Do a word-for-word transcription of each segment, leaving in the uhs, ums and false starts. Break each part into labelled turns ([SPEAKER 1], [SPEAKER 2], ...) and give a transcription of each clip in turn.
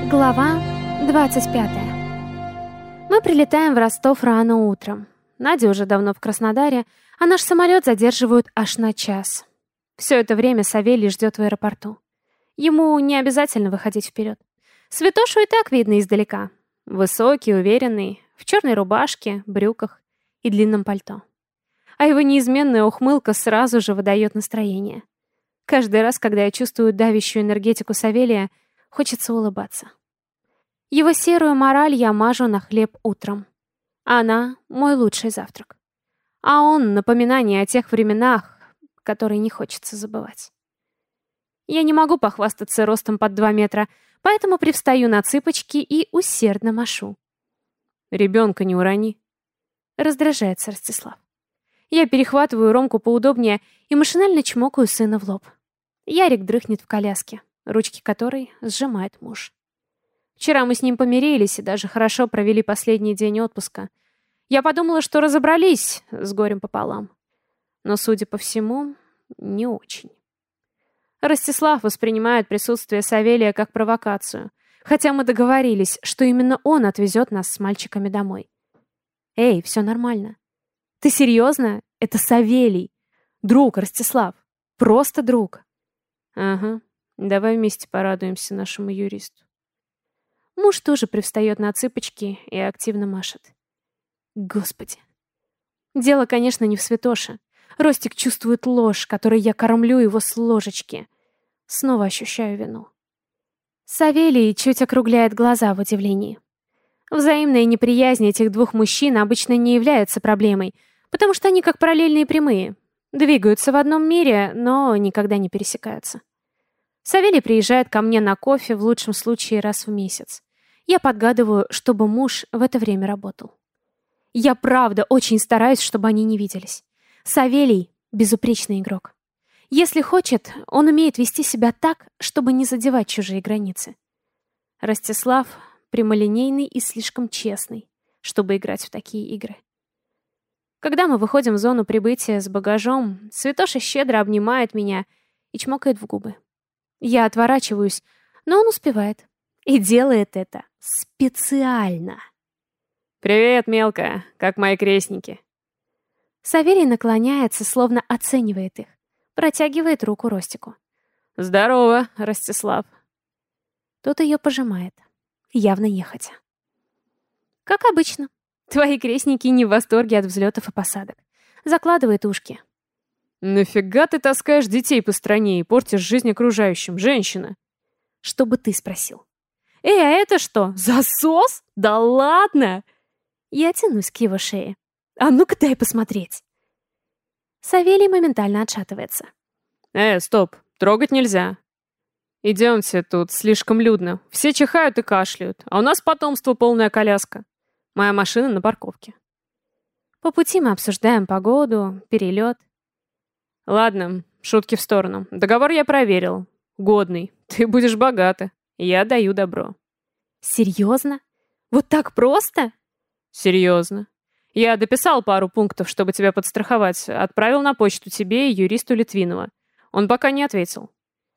[SPEAKER 1] Глава двадцать пятая. Мы прилетаем в Ростов рано утром. Надя уже давно в Краснодаре, а наш самолет задерживают аж на час. Все это время Савелий ждет в аэропорту. Ему не обязательно выходить вперед. Святошу и так видно издалека. Высокий, уверенный, в черной рубашке, брюках и длинном пальто. А его неизменная ухмылка сразу же выдает настроение. Каждый раз, когда я чувствую давящую энергетику Савелия, хочется улыбаться. Его серую мораль я мажу на хлеб утром. Она — мой лучший завтрак. А он — напоминание о тех временах, которые не хочется забывать. Я не могу похвастаться ростом под два метра, поэтому привстаю на цыпочки и усердно машу.
[SPEAKER 2] «Ребенка не урони»,
[SPEAKER 1] — раздражается Ростислав. Я перехватываю Ромку поудобнее и машинально чмокаю сына в лоб. Ярик дрыхнет в коляске, ручки которой сжимает муж. Вчера мы с ним помирились и даже хорошо провели последний день отпуска. Я подумала, что разобрались с горем пополам. Но, судя по всему, не очень. Ростислав воспринимает присутствие Савелия как провокацию, хотя мы договорились, что именно он отвезет нас с мальчиками домой. Эй, все нормально. Ты серьезно? Это Савелий. Друг, Ростислав. Просто друг.
[SPEAKER 2] Ага, давай вместе порадуемся нашему юристу.
[SPEAKER 1] Муж тоже привстает на цыпочки и активно машет. Господи. Дело, конечно, не в Святоше. Ростик чувствует ложь, которой я кормлю его с ложечки. Снова ощущаю вину. Савелий чуть округляет глаза в удивлении. Взаимная неприязнь этих двух мужчин обычно не является проблемой, потому что они как параллельные прямые. Двигаются в одном мире, но никогда не пересекаются. Савелий приезжает ко мне на кофе в лучшем случае раз в месяц. Я подгадываю, чтобы муж в это время работал. Я правда очень стараюсь, чтобы они не виделись. Савелий — безупречный игрок. Если хочет, он умеет вести себя так, чтобы не задевать чужие границы. Ростислав прямолинейный и слишком честный, чтобы играть в такие игры. Когда мы выходим в зону прибытия с багажом, Святоша щедро обнимает меня и чмокает в губы. Я отворачиваюсь, но он успевает. И делает это специально.
[SPEAKER 2] «Привет, мелкая, как мои крестники?»
[SPEAKER 1] Савелий наклоняется, словно оценивает их. Протягивает руку Ростику.
[SPEAKER 2] «Здорово, Ростислав».
[SPEAKER 1] Тот ее пожимает, явно нехотя. Как обычно, твои крестники не в восторге от взлетов и посадок. Закладывает ушки.
[SPEAKER 2] «Нафига ты таскаешь детей по стране и портишь жизнь окружающим, женщина?»
[SPEAKER 1] Чтобы ты спросил. «Эй, а это что, засос? Да ладно!» Я тянусь к его шее. «А ну-ка дай посмотреть!» Савелий моментально отшатывается.
[SPEAKER 2] «Э, стоп, трогать нельзя. Идемте, тут слишком людно. Все чихают и кашляют, а у нас потомство полная коляска. Моя машина на парковке».
[SPEAKER 1] По пути мы обсуждаем погоду, перелет.
[SPEAKER 2] «Ладно, шутки в сторону. Договор я проверил. Годный. Ты будешь богата. Я даю добро».
[SPEAKER 1] «Серьезно? Вот так просто?»
[SPEAKER 2] «Серьезно. Я дописал пару пунктов, чтобы тебя подстраховать. Отправил на почту тебе и юристу Литвинова. Он пока не ответил».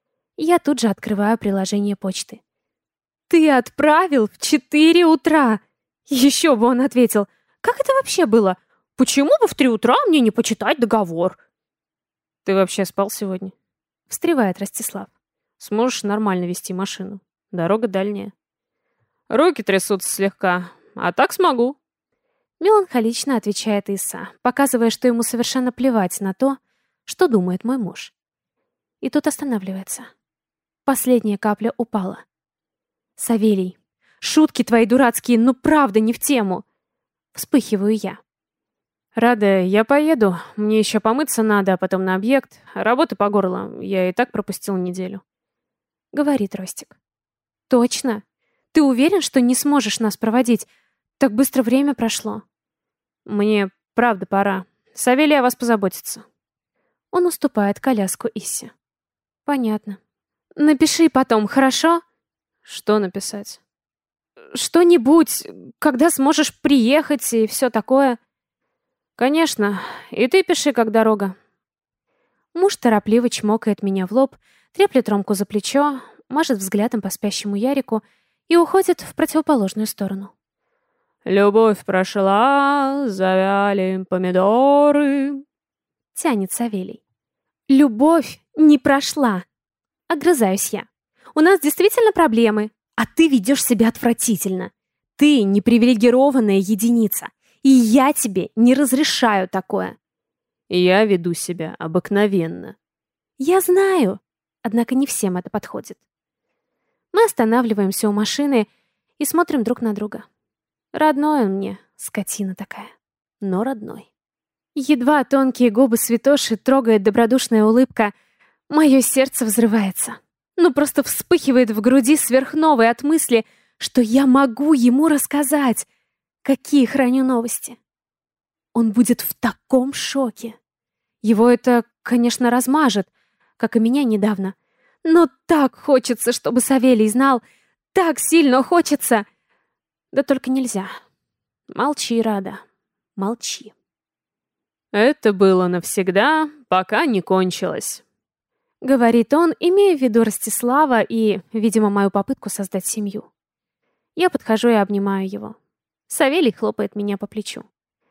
[SPEAKER 1] Я тут же открываю приложение почты. «Ты отправил в четыре утра!» Еще бы он ответил. «Как это вообще было? Почему бы в три утра мне не почитать договор?»
[SPEAKER 2] «Ты вообще спал сегодня?»
[SPEAKER 1] Встревает Ростислав.
[SPEAKER 2] «Сможешь нормально вести машину? Дорога дальняя». «Руки трясутся слегка, а так смогу».
[SPEAKER 1] Меланхолично отвечает Иса, показывая, что ему совершенно плевать на то, что думает мой муж. И тут останавливается. Последняя капля упала. «Савелий, шутки твои дурацкие, ну правда не в тему!» Вспыхиваю я.
[SPEAKER 2] «Рада, я поеду. Мне еще помыться надо, а потом на объект. Работы по горло. Я и так пропустил неделю».
[SPEAKER 1] Говорит Ростик. «Точно? Ты уверен, что не сможешь нас проводить? Так быстро время прошло».
[SPEAKER 2] «Мне правда пора. Савелий о вас позаботится».
[SPEAKER 1] Он уступает коляску Иссе. «Понятно. Напиши потом, хорошо?»
[SPEAKER 2] «Что написать?»
[SPEAKER 1] «Что-нибудь, когда сможешь приехать и все такое».
[SPEAKER 2] «Конечно. И ты пиши, как дорога».
[SPEAKER 1] Муж торопливо чмокает меня в лоб, треплет Ромку за плечо, мажет взглядом по спящему Ярику и уходит в противоположную сторону.
[SPEAKER 2] «Любовь прошла, завяли помидоры»,
[SPEAKER 1] — тянет Савелий. «Любовь не прошла», — огрызаюсь я. «У нас действительно проблемы, а ты ведешь себя отвратительно. Ты непривилегированная единица, и я тебе не разрешаю такое».
[SPEAKER 2] «Я веду себя обыкновенно».
[SPEAKER 1] «Я знаю», однако не всем это подходит. Мы останавливаемся у машины и смотрим друг на друга. Родной он мне, скотина такая, но родной. Едва тонкие губы святоши трогает добродушная улыбка, мое сердце взрывается. Ну просто вспыхивает в груди сверхновой от мысли, что я могу ему рассказать, какие храню новости. Он будет в таком шоке. Его это, конечно, размажет, как и меня недавно. Но так хочется, чтобы Савелий знал, так сильно хочется. Да только нельзя. Молчи, Рада, молчи.
[SPEAKER 2] «Это было навсегда, пока не кончилось»,
[SPEAKER 1] — говорит он, имея в виду Ростислава и, видимо, мою попытку создать семью. Я подхожу и обнимаю его. Савелий хлопает меня по плечу.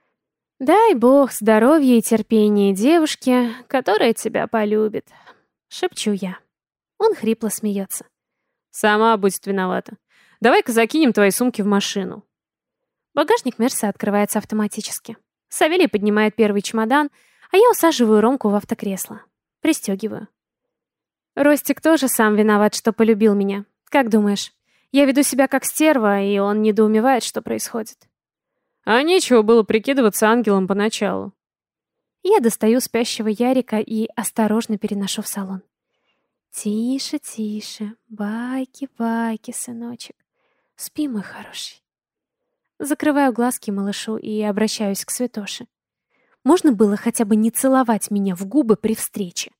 [SPEAKER 1] «Дай бог здоровья и терпения девушке, которая тебя полюбит», — шепчу я. Он хрипло смеется.
[SPEAKER 2] «Сама будет виновата. Давай-ка закинем твои сумки в машину».
[SPEAKER 1] Багажник Мерса открывается автоматически. Савелий поднимает первый чемодан, а я усаживаю Ромку в автокресло. Пристегиваю. Ростик тоже сам виноват, что полюбил меня. Как думаешь, я веду себя как стерва, и он недоумевает, что происходит?
[SPEAKER 2] А нечего было прикидываться ангелом поначалу.
[SPEAKER 1] Я достаю спящего Ярика и осторожно переношу в салон. Тише, тише, байки-байки, сыночек. Спи, мой хороший. Закрываю глазки малышу и обращаюсь к святоше. Можно было хотя бы не целовать меня в губы при встрече?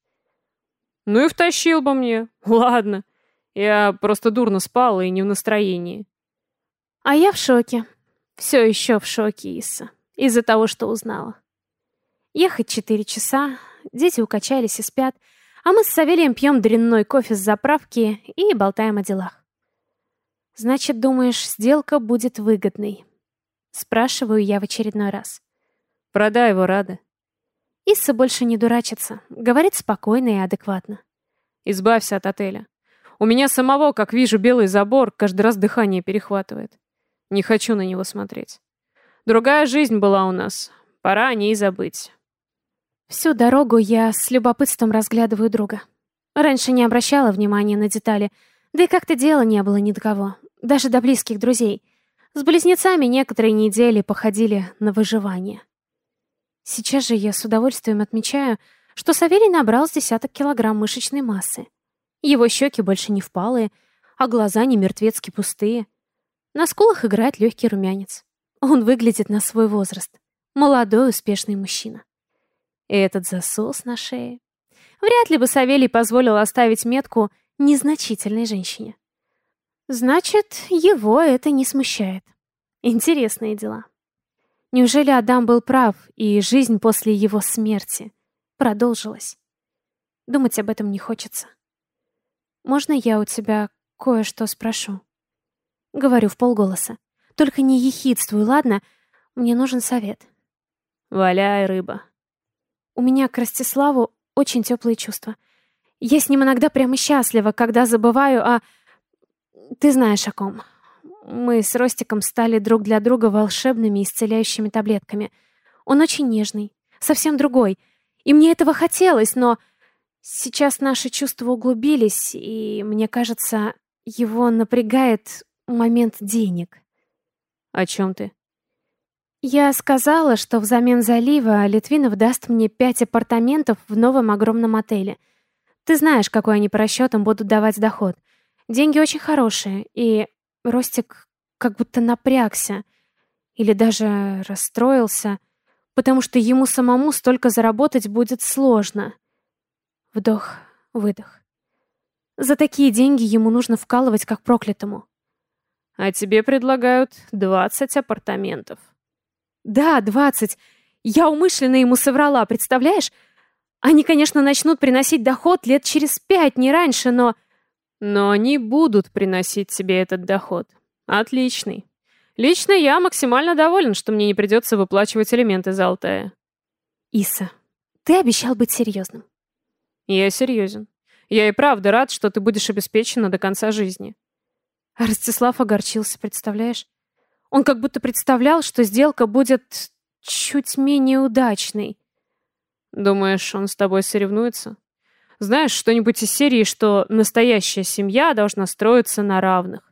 [SPEAKER 2] Ну и втащил бы мне. Ладно. Я просто дурно спала и не в настроении.
[SPEAKER 1] А я в шоке. Все еще в шоке, Исса. Из-за того, что узнала. Ехать четыре часа, дети укачались и спят, а мы с Савелием пьем дрянной кофе с заправки и болтаем о делах. Значит, думаешь, сделка будет выгодной? Спрашиваю я в очередной раз.
[SPEAKER 2] Продай его, Рада.
[SPEAKER 1] Исса больше не дурачится, говорит спокойно и адекватно.
[SPEAKER 2] Избавься от отеля. У меня самого, как вижу белый забор, каждый раз дыхание перехватывает. Не хочу на него смотреть. Другая жизнь была у нас. Пора о ней забыть.
[SPEAKER 1] Всю дорогу я с любопытством разглядываю друга. Раньше не обращала внимания на детали, да и как-то дела не было ни до кого, даже до близких друзей. С близнецами некоторые недели походили на выживание. Сейчас же я с удовольствием отмечаю, что Савелий набрал с десяток килограмм мышечной массы. Его щеки больше не впалые, а глаза не мертвецки пустые. На скулах играет легкий румянец. Он выглядит на свой возраст. Молодой, успешный мужчина. И этот засос на шее. Вряд ли бы Савелий позволил оставить метку незначительной женщине. Значит, его это не смущает. Интересные дела. Неужели Адам был прав, и жизнь после его смерти продолжилась? Думать об этом не хочется. «Можно я у тебя кое-что спрошу?» Говорю вполголоса. Только не ехидствуй, ладно? Мне нужен совет.
[SPEAKER 2] Валяй, рыба.
[SPEAKER 1] У меня к Ростиславу очень теплые чувства. Я с ним иногда прямо счастлива, когда забываю о... Ты знаешь о ком. Мы с Ростиком стали друг для друга волшебными исцеляющими таблетками. Он очень нежный, совсем другой. И мне этого хотелось, но... Сейчас наши чувства углубились, и, мне кажется, его напрягает момент денег.
[SPEAKER 2] О чем ты?
[SPEAKER 1] Я сказала, что взамен залива Литвинов даст мне пять апартаментов в новом огромном отеле. Ты знаешь, какой они по расчетам будут давать доход. Деньги очень хорошие, и Ростик как будто напрягся. Или даже расстроился, потому что ему самому столько заработать будет сложно. Вдох, выдох. За такие деньги ему нужно вкалывать как проклятому.
[SPEAKER 2] А тебе предлагают двадцать апартаментов.
[SPEAKER 1] Да, двадцать. Я умышленно ему соврала, представляешь? Они, конечно, начнут приносить доход лет через пять, не раньше, но...
[SPEAKER 2] Но они будут приносить тебе этот доход. Отличный. Лично я максимально доволен, что мне не придется выплачивать алименты за Алтая.
[SPEAKER 1] Иса, ты обещал быть серьезным.
[SPEAKER 2] Я серьезен. Я и правда рад, что ты будешь обеспечена до конца жизни.
[SPEAKER 1] А Ростислав огорчился, представляешь? Он как будто представлял, что сделка будет чуть менее удачной.
[SPEAKER 2] Думаешь, он с тобой соревнуется? Знаешь, что-нибудь из серии, что настоящая семья должна строиться на равных?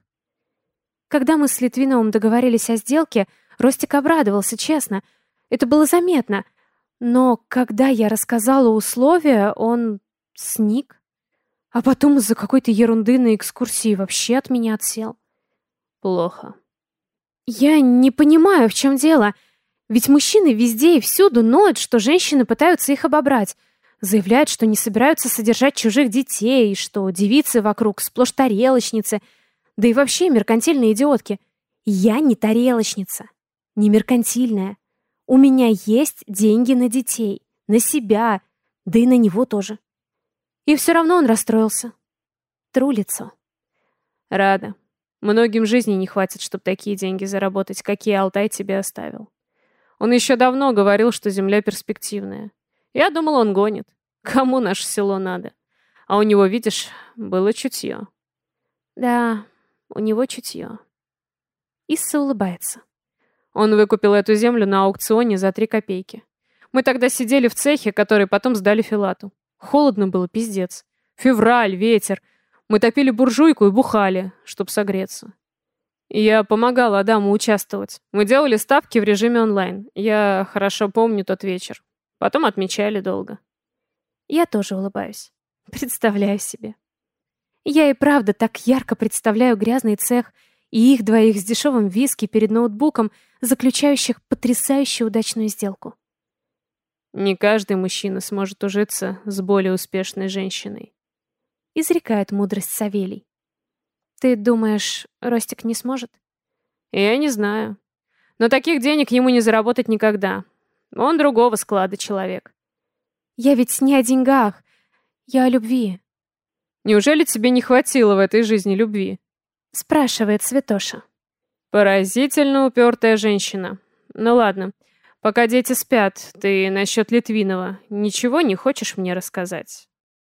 [SPEAKER 1] Когда мы с Литвиновым договорились о сделке, Ростик обрадовался, честно. Это было заметно. Но когда я рассказала условия, он сник. А потом из-за какой-то ерунды на экскурсии вообще от меня отсел.
[SPEAKER 2] Плохо.
[SPEAKER 1] Я не понимаю, в чем дело. Ведь мужчины везде и всюду ноют, что женщины пытаются их обобрать. Заявляют, что не собираются содержать чужих детей, что девицы вокруг сплошь тарелочницы, да и вообще меркантильные идиотки. Я не тарелочница, не меркантильная. У меня есть деньги на детей, на себя, да и на него тоже. И все равно он расстроился. Тру лицо.
[SPEAKER 2] Рада. Многим жизни не хватит, чтобы такие деньги заработать, какие Алтай тебе оставил. Он еще давно говорил, что земля перспективная. Я думал, он гонит. Кому наше село надо? А у него, видишь, было чутье.
[SPEAKER 1] Да, у него чутье. Исса улыбается.
[SPEAKER 2] Он выкупил эту землю на аукционе за три копейки. Мы тогда сидели в цехе, который потом сдали Филату. Холодно было, пиздец. Февраль, ветер. Мы топили буржуйку и бухали, чтоб согреться. Я помогал Адаму участвовать. Мы делали ставки в режиме онлайн. Я хорошо помню тот вечер. Потом отмечали долго.
[SPEAKER 1] Я тоже улыбаюсь. Представляю себе. Я и правда так ярко представляю грязный цех и их двоих с дешевым виски перед ноутбуком, заключающих потрясающе удачную сделку.
[SPEAKER 2] Не каждый мужчина сможет ужиться с более успешной женщиной.
[SPEAKER 1] Изрекает мудрость Савелий. Ты думаешь, Ростик не сможет?
[SPEAKER 2] Я не знаю. Но таких денег ему не заработать никогда. Он другого склада человек.
[SPEAKER 1] Я ведь не о деньгах. Я о любви.
[SPEAKER 2] Неужели тебе не хватило в этой жизни любви?
[SPEAKER 1] Спрашивает Святоша.
[SPEAKER 2] Поразительно упертая женщина. Ну ладно. Пока дети спят, ты насчет Литвинова ничего не хочешь мне рассказать?